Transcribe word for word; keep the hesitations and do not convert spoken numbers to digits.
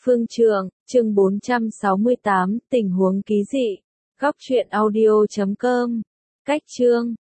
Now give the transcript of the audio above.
Phương Trượng, chương bốn trăm sáu mươi tám, tình huống kỳ dị. Góc truyện audio chấm com. Cách chương